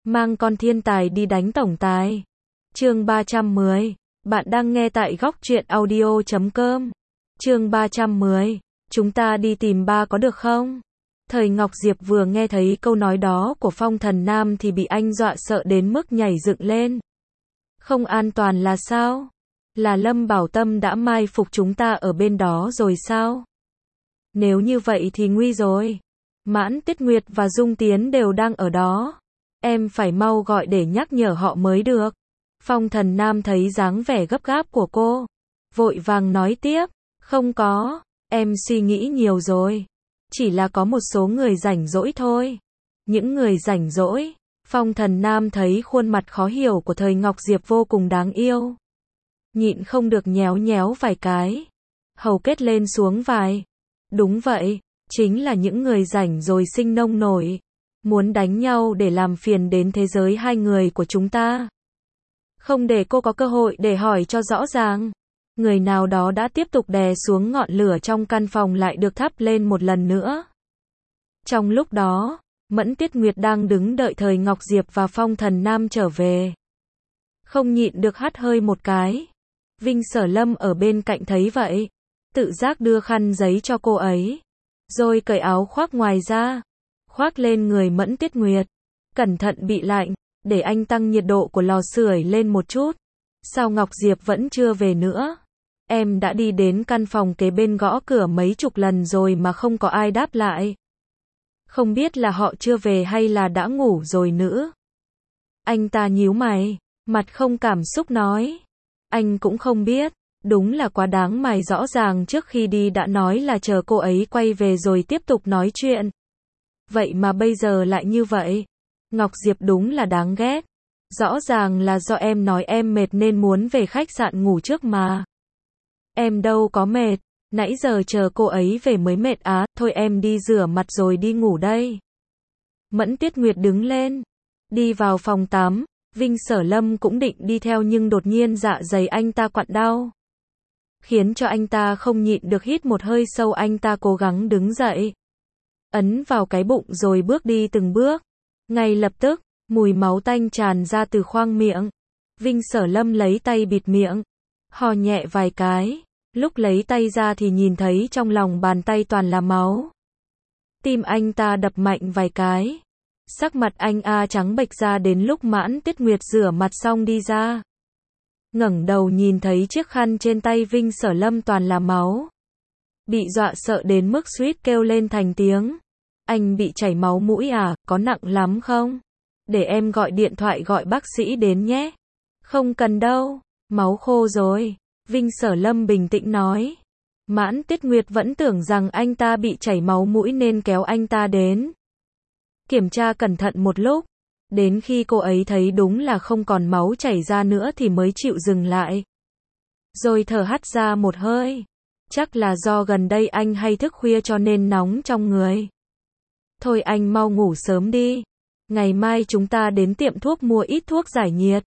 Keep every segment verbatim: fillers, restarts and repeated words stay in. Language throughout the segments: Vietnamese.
Mang con thiên tài đi đánh tổng tài. Chương ba trăm mười. Bạn đang nghe tại góc truyện audio chấm com. Chương ba trăm mười. Chúng ta đi tìm ba có được không? Thời Ngọc Diệp vừa nghe thấy câu nói đó của Phong Thần Nam thì bị anh dọa sợ đến mức nhảy dựng lên. Không an toàn là sao? Là Lâm Bảo Tâm đã mai phục chúng ta ở bên đó rồi sao? Nếu như vậy thì nguy rồi. Mãn Tiết Nguyệt và Dung Tiến đều đang ở đó. Em phải mau gọi để nhắc nhở họ mới được. Phong Thần Nam thấy dáng vẻ gấp gáp của cô, vội vàng nói tiếp, không có, em suy nghĩ nhiều rồi. Chỉ là có một số người rảnh rỗi thôi. Những người rảnh rỗi. Phong Thần Nam thấy khuôn mặt khó hiểu của Thời Ngọc Diệp vô cùng đáng yêu. Nhịn không được nhéo nhéo vài cái. Hầu kết lên xuống vài. Đúng vậy, chính là những người rảnh rồi sinh nông nổi. Muốn đánh nhau để làm phiền đến thế giới hai người của chúng ta. Không để cô có cơ hội để hỏi cho rõ ràng. Người nào đó đã tiếp tục đè xuống ngọn lửa trong căn phòng lại được thắp lên một lần nữa. Trong lúc đó, Mẫn Tiết Nguyệt đang đứng đợi Thời Ngọc Diệp và Phong Thần Nam trở về. Không nhịn được hắt hơi một cái. Vinh Sở Lâm ở bên cạnh thấy vậy, tự giác đưa khăn giấy cho cô ấy, rồi cởi áo khoác ngoài ra, khoác lên người Mẫn Tiết Nguyệt. Cẩn thận bị lạnh, để anh tăng nhiệt độ của lò sưởi lên một chút. Sao Ngọc Diệp vẫn chưa về nữa? Em đã đi đến căn phòng kế bên gõ cửa mấy chục lần rồi mà không có ai đáp lại. Không biết là họ chưa về hay là đã ngủ rồi nữa. Anh ta nhíu mày, mặt không cảm xúc nói. Anh cũng không biết, đúng là quá đáng, mày rõ ràng trước khi đi đã nói là chờ cô ấy quay về rồi tiếp tục nói chuyện. Vậy mà bây giờ lại như vậy. Ngọc Diệp đúng là đáng ghét. Rõ ràng là do em nói em mệt nên muốn về khách sạn ngủ trước mà. Em đâu có mệt, nãy giờ chờ cô ấy về mới mệt á, thôi em đi rửa mặt rồi đi ngủ đây. Mẫn Tiết Nguyệt đứng lên, đi vào phòng tắm. Vinh Sở Lâm cũng định đi theo nhưng đột nhiên dạ dày anh ta quặn đau, khiến cho anh ta không nhịn được hít một hơi sâu. Anh ta cố gắng đứng dậy, ấn vào cái bụng rồi bước đi từng bước. Ngay lập tức, mùi máu tanh tràn ra từ khoang miệng. Vinh Sở Lâm lấy tay bịt miệng, hò nhẹ vài cái. Lúc lấy tay ra thì nhìn thấy trong lòng bàn tay toàn là máu. Tim anh ta đập mạnh vài cái. Sắc mặt anh a trắng bệch ra đến lúc Mãn Tiết Nguyệt rửa mặt xong đi ra. Ngẩng đầu nhìn thấy chiếc khăn trên tay Vinh Sở Lâm toàn là máu. Bị dọa sợ đến mức suýt kêu lên thành tiếng. Anh bị chảy máu mũi à, có nặng lắm không? Để em gọi điện thoại gọi bác sĩ đến nhé. Không cần đâu, máu khô rồi. Vinh Sở Lâm bình tĩnh nói. Mãn Tiết Nguyệt vẫn tưởng rằng anh ta bị chảy máu mũi nên kéo anh ta đến. Kiểm tra cẩn thận một lúc. Đến khi cô ấy thấy đúng là không còn máu chảy ra nữa thì mới chịu dừng lại. Rồi thở hắt ra một hơi. Chắc là do gần đây anh hay thức khuya cho nên nóng trong người. Thôi anh mau ngủ sớm đi. Ngày mai chúng ta đến tiệm thuốc mua ít thuốc giải nhiệt.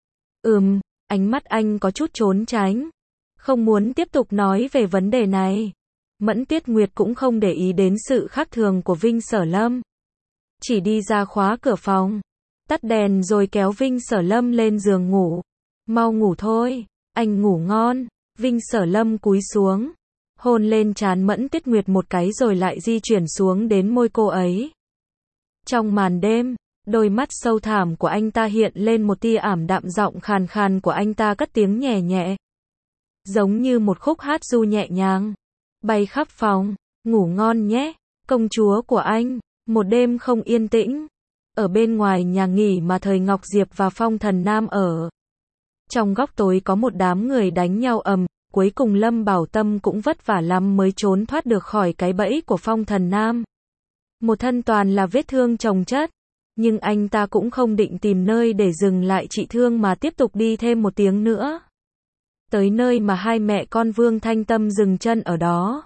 Ừm, ánh mắt anh có chút trốn tránh. Không muốn tiếp tục nói về vấn đề này. Mẫn Tiết Nguyệt cũng không để ý đến sự khác thường của Vinh Sở Lâm. Chỉ đi ra khóa cửa phòng, tắt đèn rồi kéo Vinh Sở Lâm lên giường ngủ. Mau ngủ thôi, anh ngủ ngon. Vinh Sở Lâm cúi xuống, hôn lên trán Mẫn Tiết Nguyệt một cái rồi lại di chuyển xuống đến môi cô ấy. Trong màn đêm, đôi mắt sâu thẳm của anh ta hiện lên một tia ảm đạm, giọng khàn khàn của anh ta cất tiếng nhẹ nhẹ, giống như một khúc hát ru nhẹ nhàng, bay khắp phòng. Ngủ ngon nhé, công chúa của anh. Một đêm không yên tĩnh, ở bên ngoài nhà nghỉ mà Thời Ngọc Diệp và Phong Thần Nam ở. Trong góc tối có một đám người đánh nhau ầm, cuối cùng Lâm Bảo Tâm cũng vất vả lắm mới trốn thoát được khỏi cái bẫy của Phong Thần Nam. Một thân toàn là vết thương chồng chất, nhưng anh ta cũng không định tìm nơi để dừng lại trị thương mà tiếp tục đi thêm một tiếng nữa. Tới nơi mà hai mẹ con Vương Thanh Tâm dừng chân ở đó.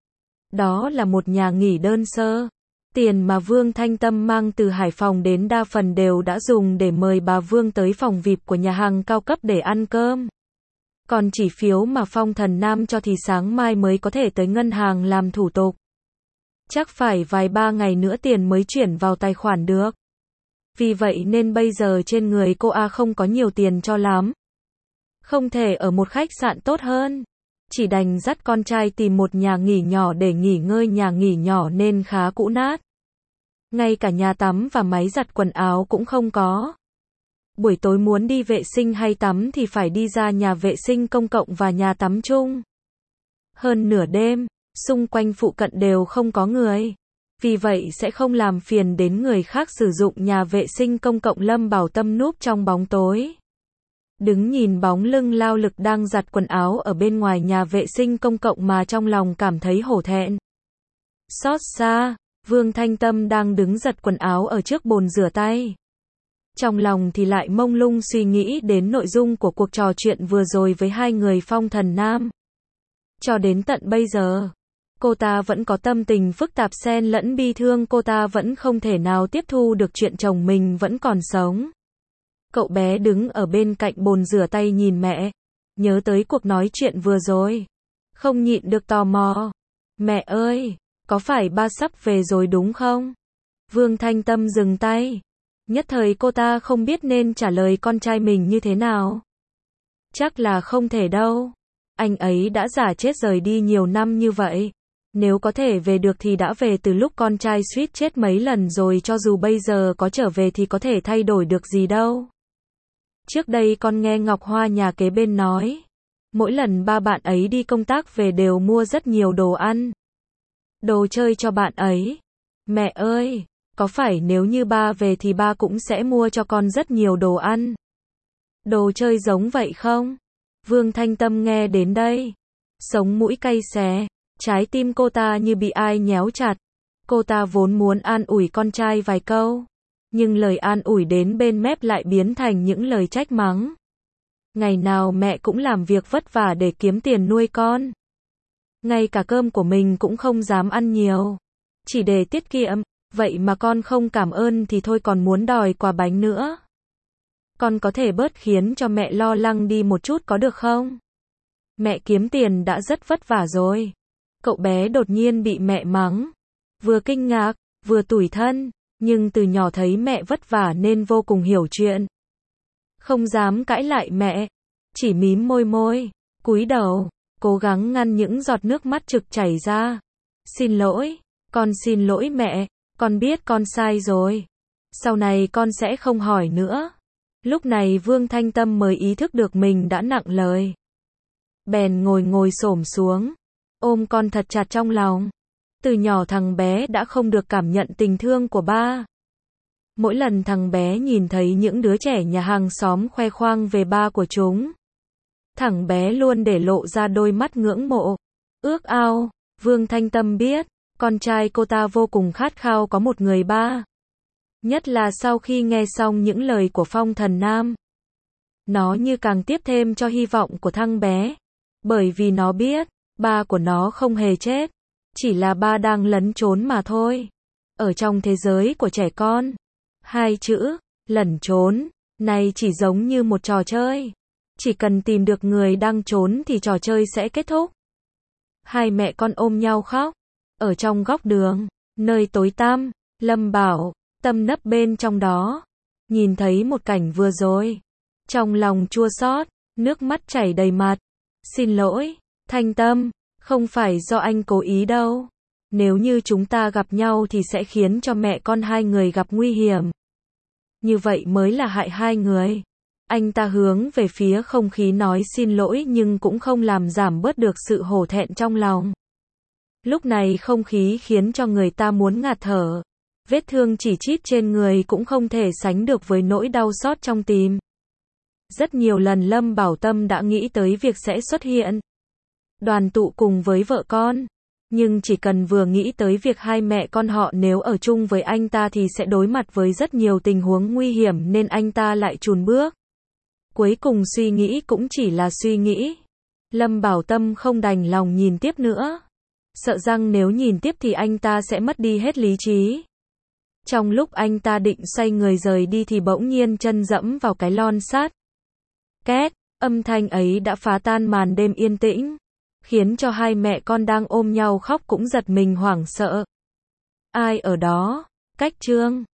Đó là một nhà nghỉ đơn sơ. Tiền mà Vương Thanh Tâm mang từ Hải Phòng đến đa phần đều đã dùng để mời bà Vương tới phòng vi ai pi của nhà hàng cao cấp để ăn cơm. Còn chỉ phiếu mà Phong Thần Nam cho thì sáng mai mới có thể tới ngân hàng làm thủ tục. Chắc phải vài ba ngày nữa tiền mới chuyển vào tài khoản được. Vì vậy nên bây giờ trên người cô A không có nhiều tiền cho lắm. Không thể ở một khách sạn tốt hơn. Chỉ đành dắt con trai tìm một nhà nghỉ nhỏ để nghỉ ngơi, nhà nghỉ nhỏ nên khá cũ nát. Ngay cả nhà tắm và máy giặt quần áo cũng không có. Buổi tối muốn đi vệ sinh hay tắm thì phải đi ra nhà vệ sinh công cộng và nhà tắm chung. Hơn nửa đêm, xung quanh phụ cận đều không có người. Vì vậy sẽ không làm phiền đến người khác sử dụng nhà vệ sinh công cộng. Lâm Bảo Tâm núp trong bóng tối, đứng nhìn bóng lưng lao lực đang giặt quần áo ở bên ngoài nhà vệ sinh công cộng mà trong lòng cảm thấy hổ thẹn. Xót xa, Vương Thanh Tâm đang đứng giặt quần áo ở trước bồn rửa tay. Trong lòng thì lại mông lung suy nghĩ đến nội dung của cuộc trò chuyện vừa rồi với hai người Phong Thần Nam. Cho đến tận bây giờ, cô ta vẫn có tâm tình phức tạp xen lẫn bi thương, cô ta vẫn không thể nào tiếp thu được chuyện chồng mình vẫn còn sống. Cậu bé đứng ở bên cạnh bồn rửa tay nhìn mẹ, nhớ tới cuộc nói chuyện vừa rồi, không nhịn được tò mò. Mẹ ơi, có phải ba sắp về rồi đúng không? Vương Thanh Tâm dừng tay. Nhất thời cô ta không biết nên trả lời con trai mình như thế nào. Chắc là không thể đâu. Anh ấy đã giả chết rời đi nhiều năm như vậy. Nếu có thể về được thì đã về từ lúc con trai suýt chết mấy lần rồi, cho dù bây giờ có trở về thì có thể thay đổi được gì đâu. Trước đây con nghe Ngọc Hoa nhà kế bên nói, mỗi lần ba bạn ấy đi công tác về đều mua rất nhiều đồ ăn, đồ chơi cho bạn ấy. Mẹ ơi, có phải nếu như ba về thì ba cũng sẽ mua cho con rất nhiều đồ ăn, đồ chơi giống vậy không? Vương Thanh Tâm nghe đến đây, sống mũi cay xè, trái tim cô ta như bị ai nhéo chặt. Cô ta vốn muốn an ủi con trai vài câu, nhưng lời an ủi đến bên mép lại biến thành những lời trách mắng. Ngày nào mẹ cũng làm việc vất vả để kiếm tiền nuôi con. Ngay cả cơm của mình cũng không dám ăn nhiều, chỉ để tiết kiệm. Vậy mà con không cảm ơn thì thôi còn muốn đòi quà bánh nữa. Con có thể bớt khiến cho mẹ lo lắng đi một chút có được không? Mẹ kiếm tiền đã rất vất vả rồi. Cậu bé đột nhiên bị mẹ mắng, vừa kinh ngạc, vừa tủi thân, nhưng từ nhỏ thấy mẹ vất vả nên vô cùng hiểu chuyện. Không dám cãi lại mẹ, chỉ mím môi môi, cúi đầu, cố gắng ngăn những giọt nước mắt trực chảy ra. Xin lỗi, con xin lỗi mẹ, con biết con sai rồi. Sau này con sẽ không hỏi nữa. Lúc này Vương Thanh Tâm mới ý thức được mình đã nặng lời. Bèn ngồi ngồi xổm xuống, ôm con thật chặt trong lòng. Từ nhỏ thằng bé đã không được cảm nhận tình thương của ba. Mỗi lần thằng bé nhìn thấy những đứa trẻ nhà hàng xóm khoe khoang về ba của chúng, thằng bé luôn để lộ ra đôi mắt ngưỡng mộ, ước ao. Vương Thanh Tâm biết, con trai cô ta vô cùng khát khao có một người ba. Nhất là sau khi nghe xong những lời của Phong Thần Nam. Nó như càng tiếp thêm cho hy vọng của thằng bé. Bởi vì nó biết, ba của nó không hề chết. Chỉ là ba đang lẩn trốn mà thôi. Ở trong thế giới của trẻ con, hai chữ, lẩn trốn, này chỉ giống như một trò chơi. Chỉ cần tìm được người đang trốn thì trò chơi sẽ kết thúc. Hai mẹ con ôm nhau khóc. Ở trong góc đường, nơi tối tăm, Lâm Bảo Tâm nấp bên trong đó. Nhìn thấy một cảnh vừa rồi, trong lòng chua xót, nước mắt chảy đầy mặt. Xin lỗi, Thanh Tâm, không phải do anh cố ý đâu. Nếu như chúng ta gặp nhau thì sẽ khiến cho mẹ con hai người gặp nguy hiểm. Như vậy mới là hại hai người. Anh ta hướng về phía không khí nói xin lỗi nhưng cũng không làm giảm bớt được sự hổ thẹn trong lòng. Lúc này không khí khiến cho người ta muốn ngạt thở. Vết thương chỉ chít trên người cũng không thể sánh được với nỗi đau xót trong tim. Rất nhiều lần Lâm Bảo Tâm đã nghĩ tới việc sẽ xuất hiện, đoàn tụ cùng với vợ con. Nhưng chỉ cần vừa nghĩ tới việc hai mẹ con họ nếu ở chung với anh ta thì sẽ đối mặt với rất nhiều tình huống nguy hiểm nên anh ta lại chùn bước. Cuối cùng suy nghĩ cũng chỉ là suy nghĩ. Lâm Bảo Tâm không đành lòng nhìn tiếp nữa. Sợ rằng nếu nhìn tiếp thì anh ta sẽ mất đi hết lý trí. Trong lúc anh ta định xoay người rời đi thì bỗng nhiên chân dẫm vào cái lon sắt. Két, âm thanh ấy đã phá tan màn đêm yên tĩnh, khiến cho hai mẹ con đang ôm nhau khóc cũng giật mình hoảng sợ. Ai ở đó? Cách Trương.